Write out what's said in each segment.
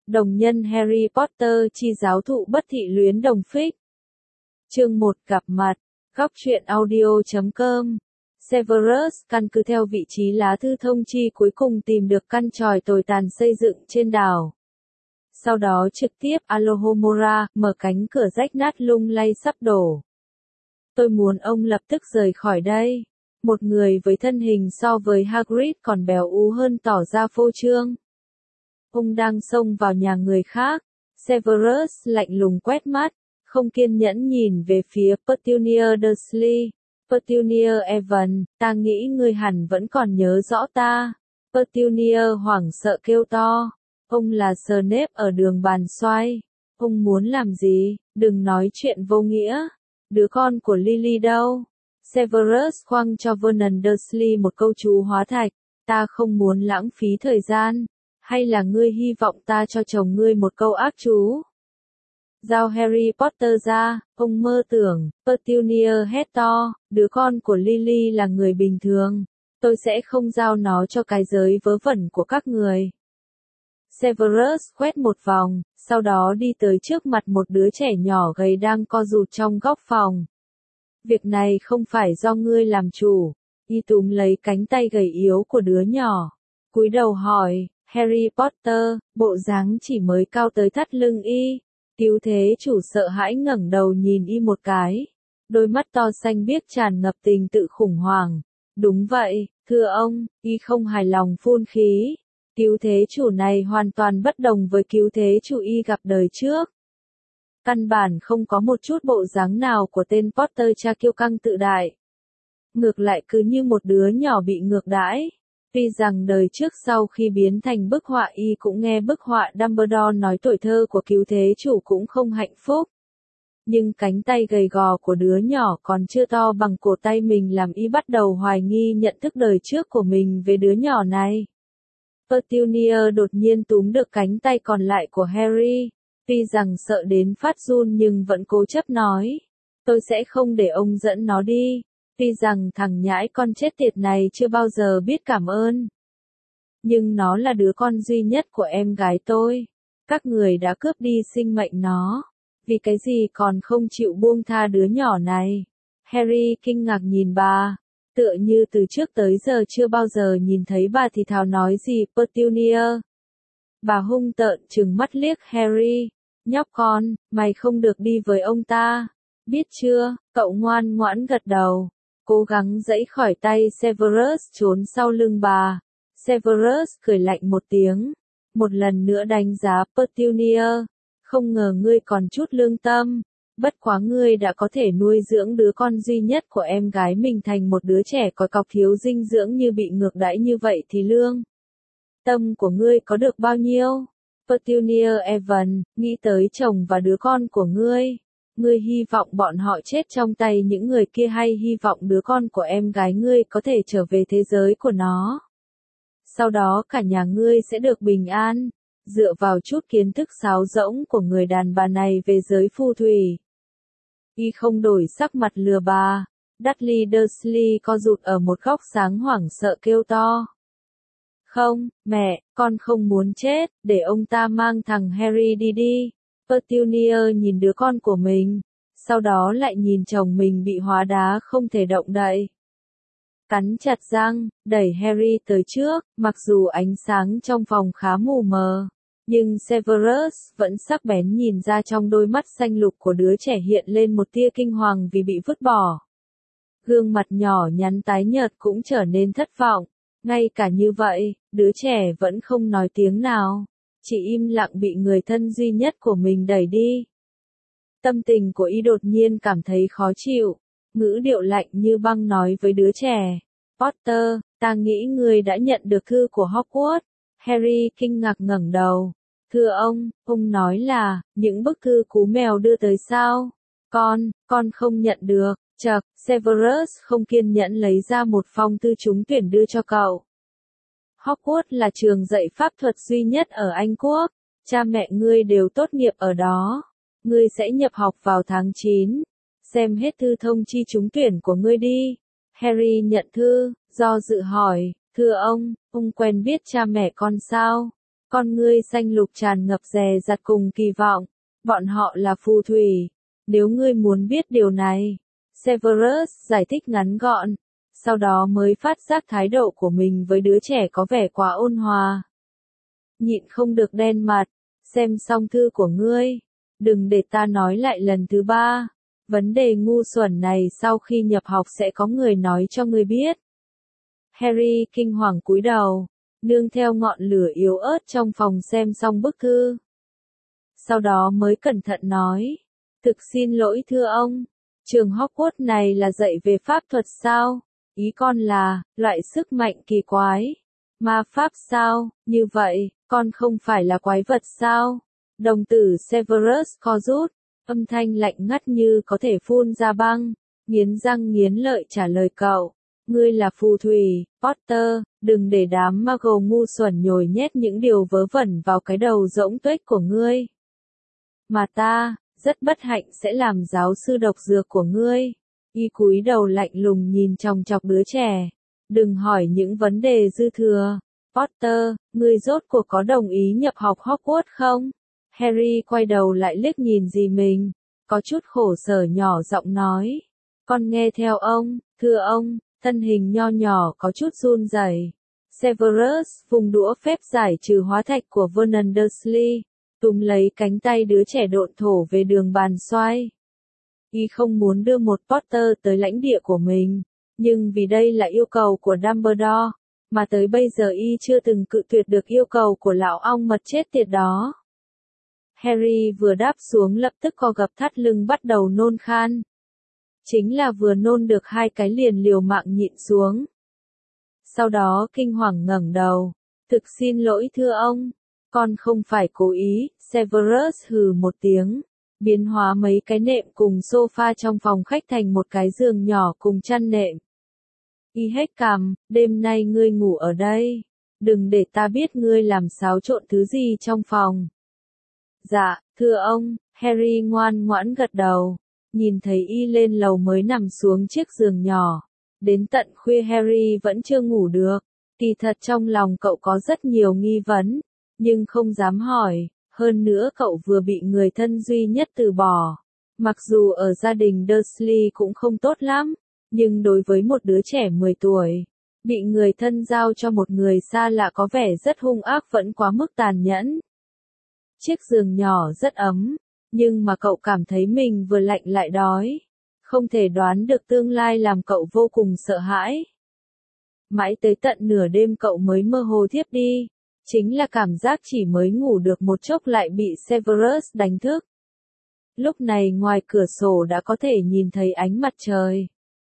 Đồng nhân Harry Potter chi giáo thụ bất thị luyến đồng phích. Chương 1 gặp mặt. Góc truyện audio.com. Severus căn cứ theo vị trí lá thư thông chi cuối cùng tìm được căn tròi tồi tàn xây dựng trên đảo. Sau đó trực tiếp Alohomora, mở cánh cửa rách nát lung lay sắp đổ. Tôi muốn ông lập tức rời khỏi đây. Một người với thân hình so với Hagrid còn béo ú hơn tỏ ra phô trương. Ông đang xông vào nhà người khác. Severus lạnh lùng quét mắt, không kiên nhẫn nhìn về phía Petunia Dursley. Petunia Evan, ta nghĩ ngươi hẳn vẫn còn nhớ rõ ta. Petunia hoảng sợ kêu to. Ông là Snape ở đường bàn xoay. Ông muốn làm gì? Đừng nói chuyện vô nghĩa. Đứa con của Lily đâu? Severus khoang cho Vernon Dursley một câu chú hóa thạch. Ta không muốn lãng phí thời gian. Hay là ngươi hy vọng ta cho chồng ngươi một câu ác chú? Giao Harry Potter ra, ông mơ tưởng. Petunia hét to, đứa con của Lily là người bình thường. Tôi sẽ không giao nó cho cái giới vớ vẩn của các người. Severus quét một vòng, sau đó đi tới trước mặt một đứa trẻ nhỏ gầy đang co rụt trong góc phòng. Việc này không phải do ngươi làm chủ. Y túm lấy cánh tay gầy yếu của đứa nhỏ. Cúi đầu hỏi, Harry Potter, bộ dáng chỉ mới cao tới thắt lưng y. Cứu thế chủ sợ hãi ngẩng đầu nhìn y một cái. Đôi mắt to xanh biếc tràn ngập tình tự khủng hoảng. Đúng vậy, thưa ông, y không hài lòng phun khí. Cứu thế chủ này hoàn toàn bất đồng với cứu thế chủ y gặp đời trước. Căn bản không có một chút bộ dáng nào của tên Potter cha kiêu căng tự đại. Ngược lại cứ như một đứa nhỏ bị ngược đãi. Tuy rằng đời trước sau khi biến thành bức họa y cũng nghe bức họa Dumbledore nói tuổi thơ của cứu thế chủ cũng không hạnh phúc. Nhưng cánh tay gầy gò của đứa nhỏ còn chưa to bằng cổ tay mình làm y bắt đầu hoài nghi nhận thức đời trước của mình về đứa nhỏ này. Petunia đột nhiên túm được cánh tay còn lại của Harry. Tuy rằng sợ đến phát run nhưng vẫn cố chấp nói. Tôi sẽ không để ông dẫn nó đi. Tuy rằng thằng nhãi con chết tiệt này chưa bao giờ biết cảm ơn. Nhưng nó là đứa con duy nhất của em gái tôi. Các người đã cướp đi sinh mệnh nó. Vì cái gì còn không chịu buông tha đứa nhỏ này? Harry kinh ngạc nhìn bà. Tựa như từ trước tới giờ chưa bao giờ nhìn thấy bà thì thào nói gì Petunia. Bà hung tợn trừng mắt liếc Harry. Nhóc con, mày không được đi với ông ta. Biết chưa? Cậu ngoan ngoãn gật đầu. Cố gắng giãy khỏi tay Severus trốn sau lưng bà. Severus cười lạnh một tiếng. Một lần nữa đánh giá Petunia. Không ngờ ngươi còn chút lương tâm. Bất quá ngươi đã có thể nuôi dưỡng đứa con duy nhất của em gái mình thành một đứa trẻ có cọc thiếu dinh dưỡng như bị ngược đãi như vậy thì lương tâm của ngươi có được bao nhiêu? Petunia Evan, nghĩ tới chồng và đứa con của ngươi. Ngươi hy vọng bọn họ chết trong tay những người kia hay hy vọng đứa con của em gái ngươi có thể trở về thế giới của nó? Sau đó cả nhà ngươi sẽ được bình an. Dựa vào chút kiến thức sáo rỗng của người đàn bà này về giới phù thủy. Y không đổi sắc mặt lừa bà. Dudley Dursley co rụt ở một góc sáng hoảng sợ kêu to. Không, mẹ, con không muốn chết, để ông ta mang thằng Harry đi đi. Petunia nhìn đứa con của mình, sau đó lại nhìn chồng mình bị hóa đá không thể động đậy. Cắn chặt răng, đẩy Harry tới trước, mặc dù ánh sáng trong phòng khá mù mờ. Nhưng Severus vẫn sắc bén nhìn ra trong đôi mắt xanh lục của đứa trẻ hiện lên một tia kinh hoàng vì bị vứt bỏ. Gương mặt nhỏ nhắn tái nhợt cũng trở nên thất vọng. Ngay cả như vậy, đứa trẻ vẫn không nói tiếng nào. Chỉ im lặng bị người thân duy nhất của mình đẩy đi. Tâm tình của y đột nhiên cảm thấy khó chịu. Ngữ điệu lạnh như băng nói với đứa trẻ. Potter, ta nghĩ ngươi đã nhận được thư của Hogwarts. Harry kinh ngạc ngẩng đầu. Thưa ông nói là, những bức thư cú mèo đưa tới sao? Con không nhận được. Chậc, Severus không kiên nhẫn lấy ra một phong thư trúng tuyển đưa cho cậu. Hogwarts là trường dạy pháp thuật duy nhất ở Anh Quốc. Cha mẹ ngươi đều tốt nghiệp ở đó. Ngươi sẽ nhập học vào tháng 9. Xem hết thư thông chi trúng tuyển của ngươi đi. Harry nhận thư, do dự hỏi, thưa ông quen biết cha mẹ con sao? Con ngươi xanh lục tràn ngập dè dặt cùng kỳ vọng. Bọn họ là phù thủy. Nếu ngươi muốn biết điều này, Severus giải thích ngắn gọn, sau đó mới phát giác thái độ của mình với đứa trẻ có vẻ quá ôn hòa. Nhịn không được đen mặt, xem xong thư của ngươi, đừng để ta nói lại lần thứ ba. Vấn đề ngu xuẩn này sau khi nhập học sẽ có người nói cho ngươi biết. Harry kinh hoàng cúi đầu, nương theo ngọn lửa yếu ớt trong phòng xem xong bức thư. Sau đó mới cẩn thận nói, thực xin lỗi thưa ông, trường Hogwarts này là dạy về pháp thuật sao? Ý con là, loại sức mạnh kỳ quái. Ma pháp sao? Như vậy, con không phải là quái vật sao? Đồng tử Severus co rút, âm thanh lạnh ngắt như có thể phun ra băng, nghiến răng nghiến lợi trả lời cậu. Ngươi là phù thủy, Potter, đừng để đám Muggle ngu xuẩn nhồi nhét những điều vớ vẩn vào cái đầu rỗng tuếch của ngươi. Mà ta, rất bất hạnh sẽ làm giáo sư độc dược của ngươi. Y cúi đầu lạnh lùng nhìn chòng chọc đứa trẻ. Đừng hỏi những vấn đề dư thừa. Potter, ngươi rốt cuộc có đồng ý nhập học Hogwarts không? Harry quay đầu lại liếc nhìn dì mình, có chút khổ sở nhỏ giọng nói. Con nghe theo ông, thưa ông, thân hình nho nhỏ có chút run rẩy. Severus vùng đũa phép giải trừ hóa thạch của Vernon Dursley, túm lấy cánh tay đứa trẻ độn thổ về đường bàn xoay. Y không muốn đưa một Potter tới lãnh địa của mình, nhưng vì đây là yêu cầu của Dumbledore, mà tới bây giờ Y chưa từng cự tuyệt được yêu cầu của lão ong mật chết tiệt đó. Harry vừa đáp xuống lập tức co gập thắt lưng bắt đầu nôn khan. Chính là vừa nôn được 2 cái liền liều mạng nhịn xuống. Sau đó kinh hoàng ngẩng đầu. Thực xin lỗi thưa ông, con không phải cố ý. Severus hừ một tiếng, biến hóa mấy cái nệm cùng sofa trong phòng khách thành một cái giường nhỏ cùng chăn nệm. Y hết cằm, đêm nay ngươi ngủ ở đây. Đừng để ta biết ngươi làm xáo trộn thứ gì trong phòng. Dạ, thưa ông, Harry ngoan ngoãn gật đầu. Nhìn thấy Y lên lầu mới nằm xuống chiếc giường nhỏ. Đến tận khuya Harry vẫn chưa ngủ được. Kỳ thật trong lòng cậu có rất nhiều nghi vấn, nhưng không dám hỏi. Hơn nữa cậu vừa bị người thân duy nhất từ bỏ. Mặc dù ở gia đình Dursley cũng không tốt lắm, nhưng đối với một đứa trẻ 10 tuổi, bị người thân giao cho một người xa lạ có vẻ rất hung ác vẫn quá mức tàn nhẫn. Chiếc giường nhỏ rất ấm, nhưng mà cậu cảm thấy mình vừa lạnh lại đói. Không thể đoán được tương lai làm cậu vô cùng sợ hãi. Mãi tới tận nửa đêm cậu mới mơ hồ thiếp đi. Chính là cảm giác chỉ mới ngủ được một chốc lại bị Severus đánh thức. Lúc này ngoài cửa sổ đã có thể nhìn thấy ánh mặt trời.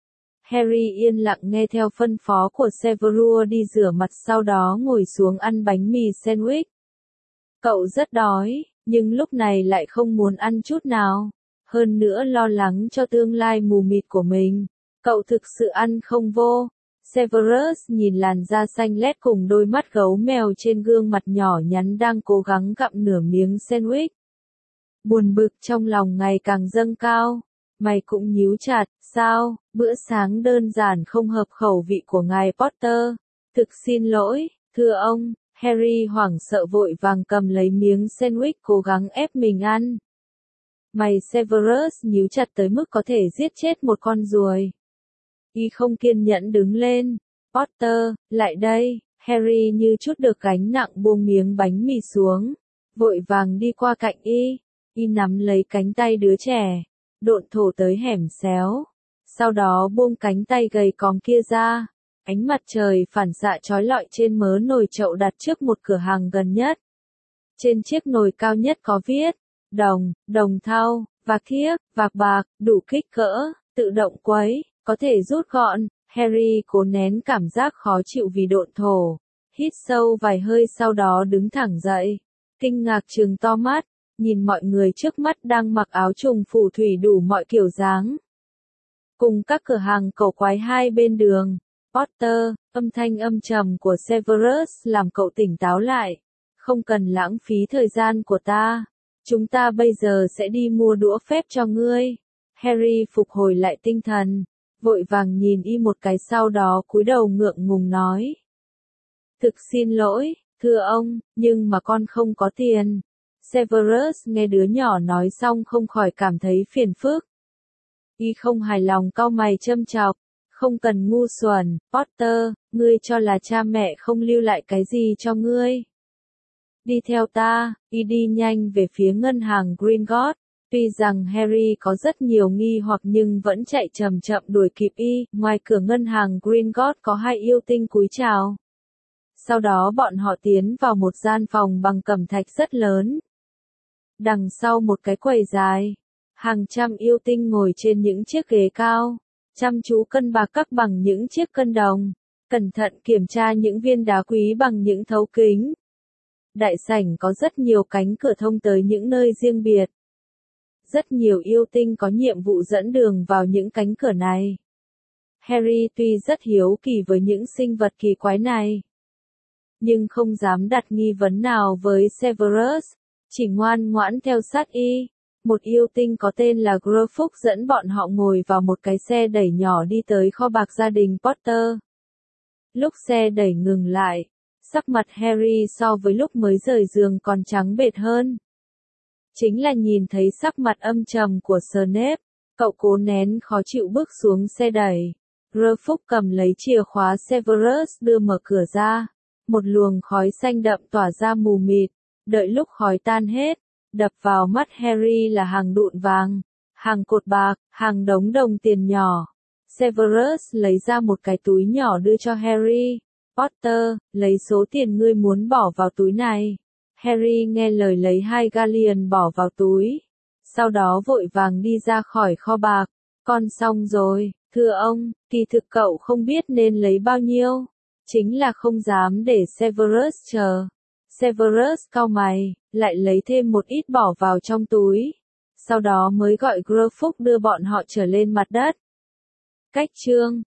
Harry yên lặng nghe theo phân phó của Severus đi rửa mặt sau đó ngồi xuống ăn bánh mì sandwich. Cậu rất đói, nhưng lúc này lại không muốn ăn chút nào. Hơn nữa lo lắng cho tương lai mù mịt của mình. Cậu thực sự ăn không vô. Severus nhìn làn da xanh lét cùng đôi mắt gấu mèo trên gương mặt nhỏ nhắn đang cố gắng gặm nửa miếng sandwich. Buồn bực trong lòng ngày càng dâng cao. Mày cũng nhíu chặt, sao, bữa sáng đơn giản không hợp khẩu vị của ngài Potter. Thực xin lỗi, thưa ông. Harry hoảng sợ vội vàng cầm lấy miếng sandwich cố gắng ép mình ăn. Mày Severus nhíu chặt tới mức có thể giết chết một con ruồi. Y không kiên nhẫn đứng lên. Potter, lại đây. Harry như chút được gánh nặng buông miếng bánh mì xuống. Vội vàng đi qua cạnh Y. Y nắm lấy cánh tay đứa trẻ. Độn thổ tới hẻm xéo. Sau đó buông cánh tay gầy còm kia ra. Ánh mặt trời phản xạ chói lọi trên mớ nồi chậu đặt trước một cửa hàng gần nhất. Trên chiếc nồi cao nhất có viết, đồng thau, vạc thiếc, vạc bạc, đủ kích cỡ, tự động quấy, có thể rút gọn. Harry cố nén cảm giác khó chịu vì độn thổ. Hít sâu vài hơi sau đó đứng thẳng dậy. Kinh ngạc trừng to mắt, nhìn mọi người trước mắt đang mặc áo trùng phù thủy đủ mọi kiểu dáng. Cùng các cửa hàng cổ quái hai bên đường. Potter, âm thanh âm trầm của Severus làm cậu tỉnh táo lại. Không cần lãng phí thời gian của ta. Chúng ta bây giờ sẽ đi mua đũa phép cho ngươi. Harry phục hồi lại tinh thần. Vội vàng nhìn Y một cái sau đó cúi đầu ngượng ngùng nói. Thực xin lỗi, Thưa ông, nhưng mà con không có tiền. Severus nghe đứa nhỏ nói xong không khỏi cảm thấy phiền phức. Y không hài lòng cau mày châm chọc. Không cần ngu xuẩn, Potter, ngươi cho là cha mẹ không lưu lại cái gì cho ngươi. Đi theo ta, y đi nhanh về phía ngân hàng Gringotts. Tuy rằng Harry có rất nhiều nghi hoặc nhưng vẫn chạy chậm chậm đuổi kịp y. Ngoài cửa ngân hàng Gringotts có hai yêu tinh cúi chào. Sau đó bọn họ tiến vào một gian phòng bằng cẩm thạch rất lớn. Đằng sau một cái quầy dài, hàng trăm yêu tinh ngồi trên những chiếc ghế cao, chăm chú cân bạc các bằng những chiếc cân đồng, cẩn thận kiểm tra những viên đá quý bằng những thấu kính. Đại sảnh có rất nhiều cánh cửa thông tới những nơi riêng biệt. Rất nhiều yêu tinh có nhiệm vụ dẫn đường vào những cánh cửa này. Harry tuy rất hiếu kỳ với những sinh vật kỳ quái này, nhưng không dám đặt nghi vấn nào với Severus, chỉ ngoan ngoãn theo sát y. Một yêu tinh có tên là Gruffudd dẫn bọn họ ngồi vào một cái xe đẩy nhỏ đi tới kho bạc gia đình Potter. Lúc xe đẩy ngừng lại, sắc mặt Harry so với lúc mới rời giường còn trắng bệch hơn. Chính là nhìn thấy sắc mặt âm trầm của Snape, cậu cố nén khó chịu bước xuống xe đẩy. Gruffudd cầm lấy chìa khóa Severus đưa mở cửa ra. Một luồng khói xanh đậm tỏa ra mù mịt, đợi lúc khói tan hết, đập vào mắt Harry là hàng đụn vàng, hàng cột bạc, hàng đống đồng tiền nhỏ. Severus lấy ra một cái túi nhỏ đưa cho Harry. Potter, lấy số tiền ngươi muốn bỏ vào túi này. Harry nghe lời lấy 2 galleon bỏ vào túi. Sau đó vội vàng đi ra khỏi kho bạc. Con xong rồi, thưa ông, kỳ thực cậu không biết nên lấy bao nhiêu. Chính là không dám để Severus chờ. Severus cau mày, lại lấy thêm một ít bỏ vào trong túi. Sau đó mới gọi Gruffudd đưa bọn họ trở lên mặt đất. Cách chương